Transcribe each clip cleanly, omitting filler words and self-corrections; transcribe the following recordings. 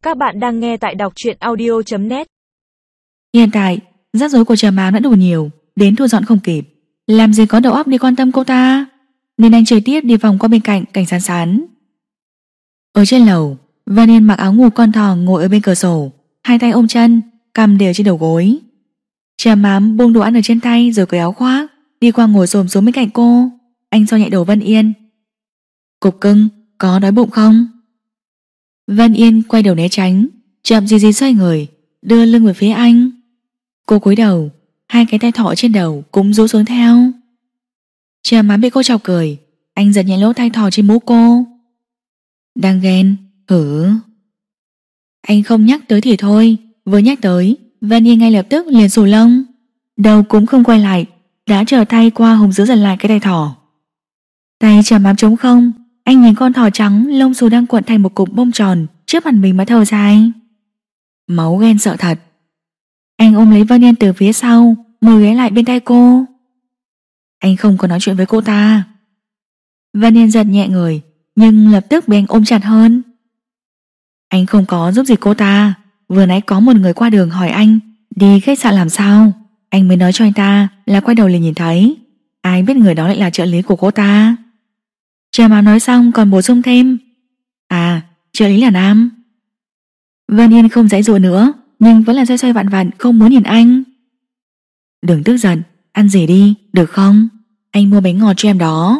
Các bạn đang nghe tại đọc truyện audio.net. Hiện tại, rắc rối của Trầm Ám đã đủ nhiều, đến thu dọn không kịp. Làm gì có đầu óc đi quan tâm cô ta, nên anh trực tiếp đi vòng qua bên cạnh Cảnh Sán Sán. Ở trên lầu, Vân Yên mặc áo ngủ con thỏ ngồi ở bên cửa sổ, hai tay ôm chân, cằm đều trên đầu gối. Trầm Ám buông đồ ăn ở trên tay rồi cởi áo khoác, đi qua ngồi xổm xuống bên cạnh cô. Anh xoa nhẹ đầu Vân Yên. Cục cưng, có đói bụng không? Vân Yên quay đầu né tránh, chậm gì xoay người, đưa lưng về phía anh. Cô cúi đầu, hai cái tay thỏ trên đầu cũng rũ xuống theo. Trầm Ám bị cô chọc cười, anh giật nhẹ lỗ tai thỏ trên mũ cô. Đang ghen, hử? Anh không nhắc tới thì thôi, vừa nhắc tới, Vân Yên ngay lập tức liền xù lông, đầu cũng không quay lại, đã trở tay qua hùng giữ giật lại cái tay thỏ. Tay Trầm Ám trống không, anh nhìn con thỏ trắng lông xù đang cuộn thành một cục bông tròn trước mặt mình mà thở dài. Máu ghen sợ thật. Anh ôm lấy Vân Yên từ phía sau, ngồi ghé lại bên tay cô. Anh không có nói chuyện với cô ta. Vân Yên giật nhẹ người, nhưng lập tức bị anh ôm chặt hơn. Anh không có giúp gì cô ta. Vừa nãy có một người qua đường hỏi anh đi khách sạn làm sao, anh mới nói cho anh ta là quay đầu liền nhìn thấy. Ai biết người đó lại là trợ lý của cô ta. Trầm Ám nói xong còn bổ sung thêm, à, trợ lý là nam. Vân Yên không giãy giụa nữa, nhưng vẫn là xoay xoay vặn vặn không muốn nhìn anh. Đừng tức giận, ăn gì đi, được không? Anh mua bánh ngọt cho em đó.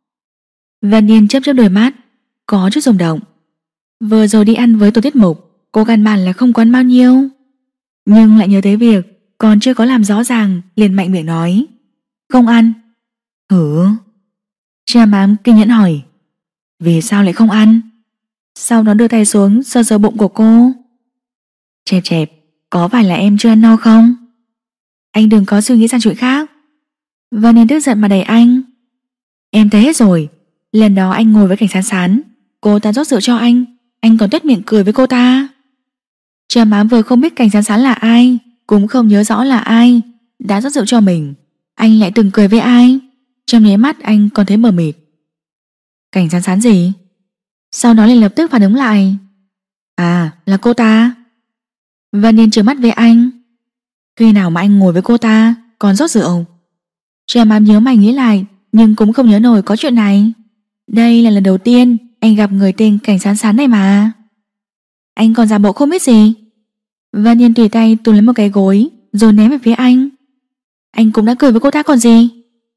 Vân Yên chớp chớp đôi mắt, có chút rung động. Vừa rồi đi ăn với tổ tiết mục, cô căn bản là không có ăn bao nhiêu, nhưng lại nhớ tới việc còn chưa có làm rõ ràng, liền mạnh miệng nói không ăn. Hử? Trầm Ám kiên nhẫn hỏi, vì sao lại không ăn? Sau đó đưa tay xuống sờ sờ bụng của cô. Chẹp chẹp, có phải là em chưa ăn no không? Anh đừng có suy nghĩ sang chuyện khác. Vân Yên tức giận mà đẩy anh. Em thấy hết rồi, lần đó anh ngồi với Cảnh Sán Sán, cô ta rót rượu cho anh còn tuét miệng cười với cô ta. Trầm Ám vừa không biết Cảnh Sán Sán là ai, cũng không nhớ rõ là ai đã rót rượu cho mình, anh lại từng cười với ai. Trong nháy mắt anh còn thấy mờ mịt. Cảnh Sán Sán gì? Sau đó liền lập tức phản ứng lại, à, là cô ta. Vân Yên trợn mắt với anh. Khi nào mà anh ngồi với cô ta còn rót rượu? Trầm Ám nhớ mày nghĩ lại, nhưng cũng không nhớ nổi có chuyện này. Đây là lần đầu tiên anh gặp người tên Cảnh Sán Sán này mà. Anh còn giả bộ không biết gì. Vân Yên tùy tay túm lấy một cái gối rồi ném về phía anh. Anh cũng đã cười với cô ta còn gì.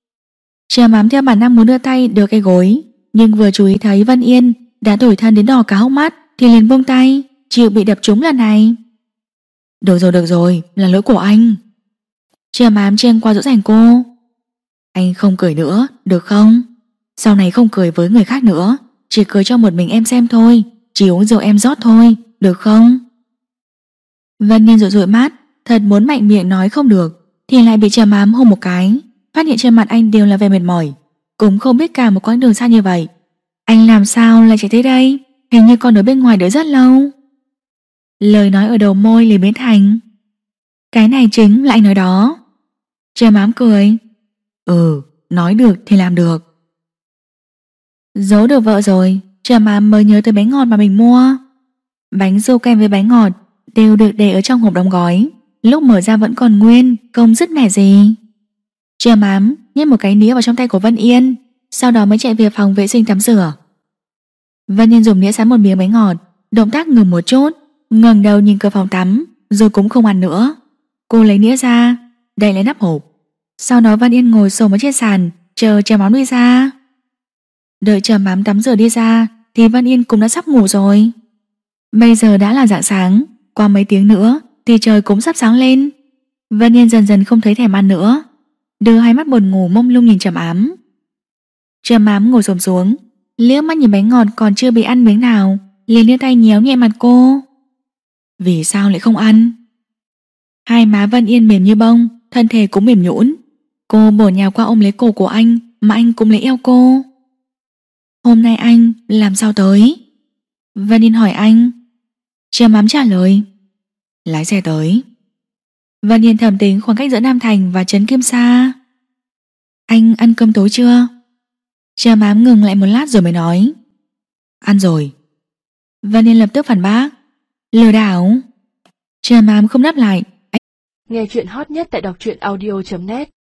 Trầm Ám theo bản năng muốn đưa tay đưa cái gối, nhưng vừa chú ý thấy Vân Yên đã đổi thân đến đỏ cả hốc mắt thì liền buông tay, chịu bị đập trúng lần này. Được rồi, là lỗi của anh. Trầm Ám chen qua dỗ dành cô. Anh không cười nữa, được không? Sau này không cười với người khác nữa, chỉ cười cho một mình em xem thôi, chỉ uống rượu em rót thôi, được không? Vân Yên dụi mắt, thật muốn mạnh miệng nói không được, thì lại bị Trầm Ám hôn một cái, phát hiện trên mặt anh đều là vẻ mệt mỏi. Cũng không biết cả một quãng đường xa như vậy, anh làm sao lại chạy tới đây, hình như còn ở bên ngoài đợi rất lâu. Lời nói ở đầu môi liền biến thành, cái này chính là anh nói đó. Trầm Ám cười, nói được thì làm được. Giấu được vợ rồi, Trầm Ám mới nhớ tới bánh ngọt mà mình mua. Bánh du kem với bánh ngọt đều được để ở trong hộp đóng gói, lúc mở ra vẫn còn nguyên, không dứt mẻ gì. Trầm Ám nhét một cái nĩa vào trong tay của Vân Yên, sau đó mới chạy về phòng vệ sinh tắm rửa. Vân Yên dùng nĩa sắn một miếng bánh ngọt, động tác ngừng một chút, ngẩng đầu nhìn cửa phòng tắm, rồi cũng không ăn nữa. Cô lấy nĩa ra, đậy lấy nắp hộp. Sau đó Vân Yên ngồi xổm ở trên sàn, chờ Trầm Ám đi ra. Đợi Trầm Ám tắm rửa đi ra thì Vân Yên cũng đã sắp ngủ rồi. Bây giờ đã là rạng sáng, qua mấy tiếng nữa thì trời cũng sắp sáng lên. Vân Yên dần dần không thấy thèm ăn nữa, đưa hai mắt buồn ngủ mông lung nhìn Trầm Ám. Trầm Ám ngồi xổm xuống, liếc mắt nhìn bánh ngọt còn chưa bị ăn miếng nào, liền đưa tay nhéo nhẹ mặt cô. Vì sao lại không ăn? Hai má Vân Yên mềm như bông, thân thể cũng mềm nhũn. Cô bổ nhào qua ôm lấy cổ của anh, mà anh cũng lấy eo cô. Hôm nay anh làm sao tới? Vân Yên hỏi anh. Trầm Ám trả lời, lái xe tới. Vân Yên thầm tính khoảng cách giữa Nam Thành và Trấn Kim Sa. Anh ăn cơm tối chưa? Trầm Ám ngừng lại một lát rồi mới nói, ăn rồi. Vân Yên lập tức phản bác, Lừa đảo. Trầm Ám không đáp lại. Nghe chuyện hot nhất tại đọc truyện audio.net